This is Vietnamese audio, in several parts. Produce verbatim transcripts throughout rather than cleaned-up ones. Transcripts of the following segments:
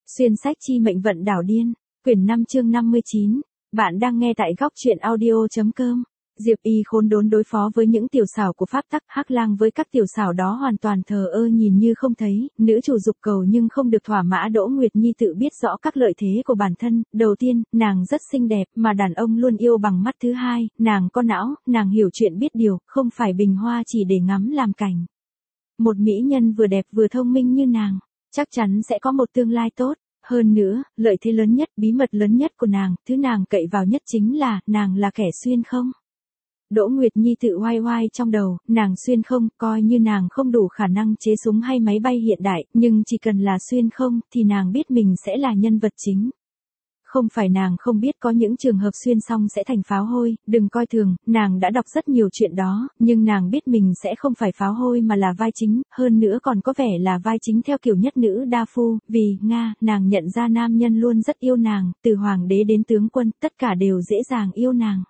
Xuyên sách chi mệnh vận đảo điên, quyển năm chương năm mươi chín. Bạn đang nghe tại góc truyện audio.com. Diệp Y khốn đốn đối phó với những tiểu xảo của pháp tắc, Hắc Lang với các tiểu xảo đó hoàn toàn thờ ơ nhìn như không thấy, nữ chủ dục cầu nhưng không được thỏa mãn. Đỗ Nguyệt Nhi tự biết rõ các lợi thế của bản thân, đầu tiên, nàng rất xinh đẹp, mà đàn ông luôn yêu bằng mắt. Thứ hai, nàng có não, nàng hiểu chuyện biết điều, không phải bình hoa chỉ để ngắm làm cảnh. Một mỹ nhân vừa đẹp vừa thông minh như nàng, chắc chắn sẽ có một tương lai tốt. Hơn nữa, lợi thế lớn nhất, bí mật lớn nhất của nàng, thứ nàng cậy vào nhất chính là, nàng là kẻ xuyên không. Đỗ Nguyệt Nhi tự oai oai trong đầu, nàng xuyên không, coi như nàng không đủ khả năng chế súng hay máy bay hiện đại, nhưng chỉ cần là xuyên không, thì nàng biết mình sẽ là nhân vật chính. Không phải nàng không biết có những trường hợp xuyên xong sẽ thành pháo hôi, đừng coi thường, nàng đã đọc rất nhiều chuyện đó, nhưng nàng biết mình sẽ không phải pháo hôi mà là vai chính, hơn nữa còn có vẻ là vai chính theo kiểu nhất nữ đa phu, vì, Nga, nàng nhận ra nam nhân luôn rất yêu nàng, từ hoàng đế đến tướng quân, tất cả đều dễ dàng yêu nàng.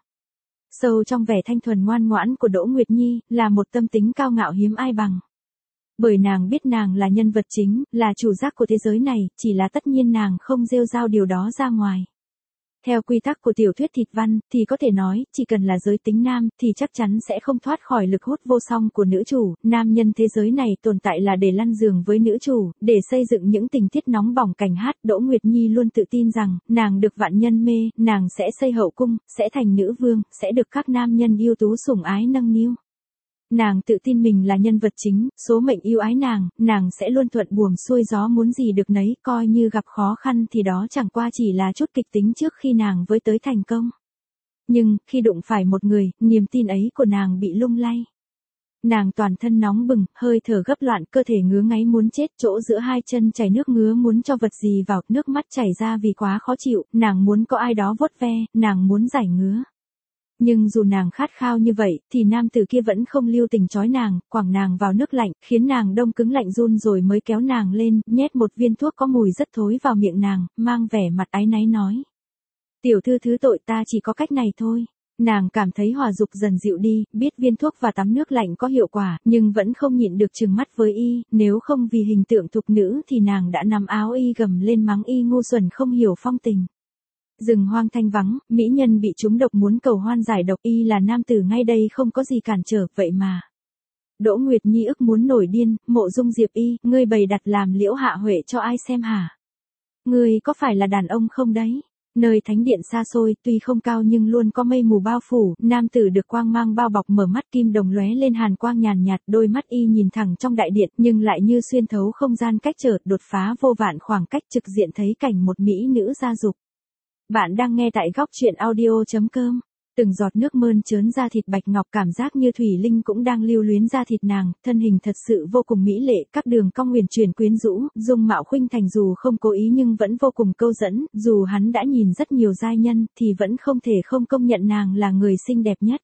Sâu trong vẻ thanh thuần ngoan ngoãn của Đỗ Nguyệt Nhi, là một tâm tính cao ngạo hiếm ai bằng. Bởi nàng biết nàng là nhân vật chính, là chủ giác của thế giới này, chỉ là tất nhiên nàng không rêu rao điều đó ra ngoài. Theo quy tắc của tiểu thuyết thịt văn, thì có thể nói, chỉ cần là giới tính nam, thì chắc chắn sẽ không thoát khỏi lực hút vô song của nữ chủ. Nam nhân thế giới này tồn tại là để lăn giường với nữ chủ, để xây dựng những tình tiết nóng bỏng cảnh hát. Đỗ Nguyệt Nhi luôn tự tin rằng, nàng được vạn nhân mê, nàng sẽ xây hậu cung, sẽ thành nữ vương, sẽ được các nam nhân yêu tú sủng ái nâng niu. Nàng tự tin mình là nhân vật chính, số mệnh yêu ái nàng, nàng sẽ luôn thuận buồm xuôi gió, muốn gì được nấy, coi như gặp khó khăn thì đó chẳng qua chỉ là chút kịch tính trước khi nàng với tới thành công. Nhưng, khi đụng phải một người, niềm tin ấy của nàng bị lung lay. Nàng toàn thân nóng bừng, hơi thở gấp loạn, cơ thể ngứa ngáy muốn chết, chỗ giữa hai chân chảy nước ngứa muốn cho vật gì vào, nước mắt chảy ra vì quá khó chịu, nàng muốn có ai đó vuốt ve, nàng muốn giải ngứa. Nhưng dù nàng khát khao như vậy, thì nam tử kia vẫn không lưu tình trói nàng, quẳng nàng vào nước lạnh, khiến nàng đông cứng lạnh run rồi mới kéo nàng lên, nhét một viên thuốc có mùi rất thối vào miệng nàng, mang vẻ mặt áy náy nói. Tiểu thư thứ tội, ta chỉ có cách này thôi. Nàng cảm thấy hỏa dục dần dịu đi, biết viên thuốc và tắm nước lạnh có hiệu quả, nhưng vẫn không nhịn được trừng mắt với y, nếu không vì hình tượng thục nữ thì nàng đã nắm áo y gầm lên mắng y ngu xuẩn không hiểu phong tình. Rừng hoang thanh vắng, mỹ nhân bị trúng độc muốn cầu hoan giải độc, y là nam tử ngay đây không có gì cản trở, vậy mà. Đỗ Nguyệt Nhi ức muốn nổi điên, Mộ Dung Diệp Y, ngươi bày đặt làm Liễu Hạ Huệ cho ai xem hả? Ngươi có phải là đàn ông không đấy? Nơi thánh điện xa xôi, tuy không cao nhưng luôn có mây mù bao phủ, nam tử được quang mang bao bọc mở mắt kim đồng lóe lên hàn quang nhàn nhạt, đôi mắt y nhìn thẳng trong đại điện, nhưng lại như xuyên thấu không gian cách trở, đột phá vô vạn khoảng cách, trực diện thấy cảnh một mỹ nữ gia dục. Bạn đang nghe tại góc truyện audio.com. Từng giọt nước mơn trớn da thịt bạch ngọc, cảm giác như thủy linh cũng đang lưu luyến da thịt nàng, thân hình thật sự vô cùng mỹ lệ, các đường cong huyền chuyển quyến rũ, dung mạo khuynh thành dù không cố ý nhưng vẫn vô cùng câu dẫn, dù hắn đã nhìn rất nhiều giai nhân thì vẫn không thể không công nhận nàng là người xinh đẹp nhất.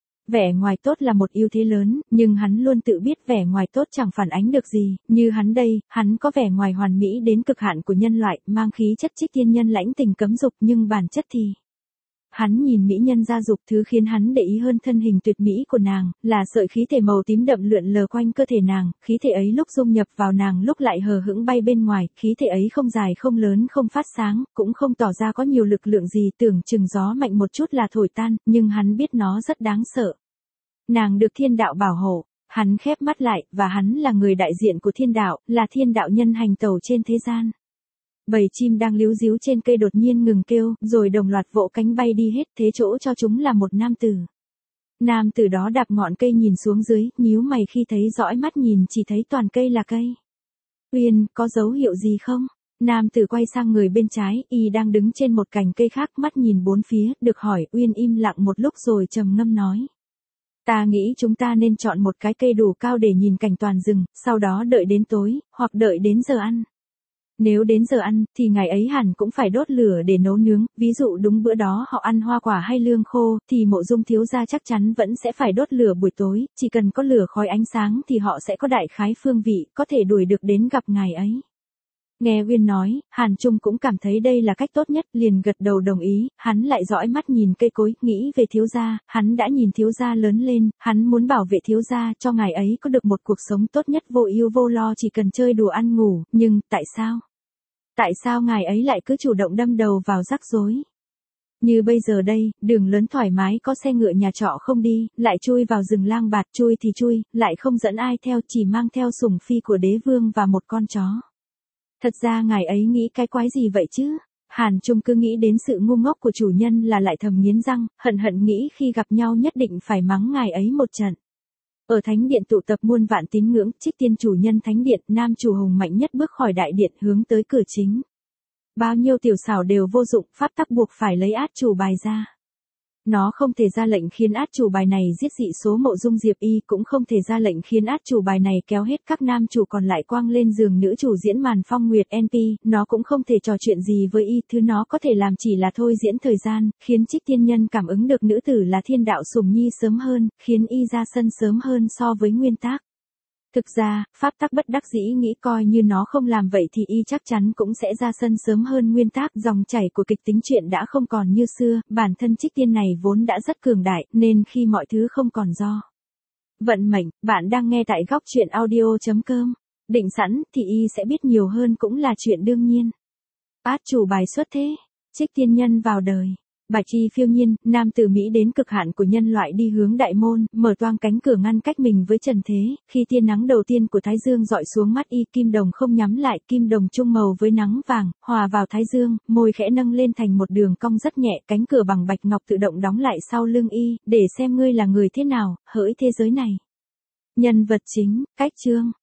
Vẻ ngoài tốt là một ưu thế lớn, nhưng hắn luôn tự biết vẻ ngoài tốt chẳng phản ánh được gì, như hắn đây, hắn có vẻ ngoài hoàn mỹ đến cực hạn của nhân loại, mang khí chất trích tiên nhân lãnh tình cấm dục, nhưng bản chất thì hắn nhìn mỹ nhân gia dục, thứ khiến hắn để ý hơn thân hình tuyệt mỹ của nàng, là sợi khí thể màu tím đậm lượn lờ quanh cơ thể nàng, khí thể ấy lúc dung nhập vào nàng lúc lại hờ hững bay bên ngoài, khí thể ấy không dài không lớn không phát sáng, cũng không tỏ ra có nhiều lực lượng gì, tưởng chừng gió mạnh một chút là thổi tan, nhưng hắn biết nó rất đáng sợ. Nàng được thiên đạo bảo hộ, hắn khép mắt lại, và hắn là người đại diện của thiên đạo, là thiên đạo nhân hành tẩu trên thế gian. Bầy chim đang líu ríu trên cây đột nhiên ngừng kêu, rồi đồng loạt vỗ cánh bay đi hết, thế chỗ cho chúng là một nam tử. Nam tử đó đạp ngọn cây nhìn xuống dưới, nhíu mày khi thấy dõi mắt nhìn chỉ thấy toàn cây là cây. Uyên, có dấu hiệu gì không? Nam tử quay sang người bên trái, y đang đứng trên một cành cây khác, mắt nhìn bốn phía, được hỏi, Uyên im lặng một lúc rồi trầm ngâm nói. Ta nghĩ chúng ta nên chọn một cái cây đủ cao để nhìn cảnh toàn rừng, sau đó đợi đến tối, hoặc đợi đến giờ ăn. Nếu đến giờ ăn, thì ngày ấy hẳn cũng phải đốt lửa để nấu nướng, ví dụ đúng bữa đó họ ăn hoa quả hay lương khô, thì Mộ Dung thiếu gia chắc chắn vẫn sẽ phải đốt lửa buổi tối, chỉ cần có lửa khói ánh sáng thì họ sẽ có đại khái phương vị, có thể đuổi được đến gặp ngày ấy. Nghe Uyên nói, Hàn Trung cũng cảm thấy đây là cách tốt nhất, liền gật đầu đồng ý, hắn lại dõi mắt nhìn cây cối, nghĩ về thiếu gia, hắn đã nhìn thiếu gia lớn lên, hắn muốn bảo vệ thiếu gia cho ngày ấy có được một cuộc sống tốt nhất vô ưu vô lo, chỉ cần chơi đùa ăn ngủ, nhưng, tại sao? Tại sao ngài ấy lại cứ chủ động đâm đầu vào rắc rối? Như bây giờ đây, đường lớn thoải mái có xe ngựa nhà trọ không đi, lại chui vào rừng lang bạt, chui thì chui, lại không dẫn ai theo, chỉ mang theo sủng phi của đế vương và một con chó. Thật ra ngài ấy nghĩ cái quái gì vậy chứ? Hàn Trung cứ nghĩ đến sự ngu ngốc của chủ nhân là lại thầm nghiến răng, hận hận nghĩ khi gặp nhau nhất định phải mắng ngài ấy một trận. Ở thánh điện tụ tập muôn vạn tín ngưỡng, Trích Tiên chủ nhân thánh điện, nam chủ hùng mạnh nhất bước khỏi đại điện hướng tới cửa chính. Bao nhiêu tiểu xảo đều vô dụng, pháp tắc buộc phải lấy át chủ bài ra. Nó không thể ra lệnh khiến át chủ bài này giết dị số Mộ Dung Diệp Y, cũng không thể ra lệnh khiến át chủ bài này kéo hết các nam chủ còn lại quang lên giường nữ chủ diễn màn Phong Nguyệt en pê, nó cũng không thể trò chuyện gì với Y, thứ nó có thể làm chỉ là thôi diễn thời gian, khiến Trích Tiên nhân cảm ứng được nữ tử là thiên đạo sủng nhi sớm hơn, khiến Y ra sân sớm hơn so với nguyên tác. Thực ra, pháp tắc bất đắc dĩ nghĩ coi như nó không làm vậy thì Y chắc chắn cũng sẽ ra sân sớm hơn nguyên tác. Dòng chảy của kịch tính truyện đã không còn như xưa, bản thân Trích Tiên này vốn đã rất cường đại, nên khi mọi thứ không còn do vận mệnh, bạn đang nghe tại góc truyện audio chấm com. Định sẵn thì Y sẽ biết nhiều hơn cũng là chuyện đương nhiên. Át chủ bài xuất thế, Trích Tiên nhân vào đời. Bạch y phiêu nhiên, nam tử Mỹ đến cực hạn của nhân loại đi hướng đại môn, mở toang cánh cửa ngăn cách mình với trần thế, khi tia nắng đầu tiên của thái dương dọi xuống mắt Y, kim đồng không nhắm lại, kim đồng chung màu với nắng vàng, hòa vào thái dương, môi khẽ nâng lên thành một đường cong rất nhẹ, cánh cửa bằng bạch ngọc tự động đóng lại sau lưng Y, để xem ngươi là người thế nào, hỡi thế giới này. Nhân vật chính, cách chương.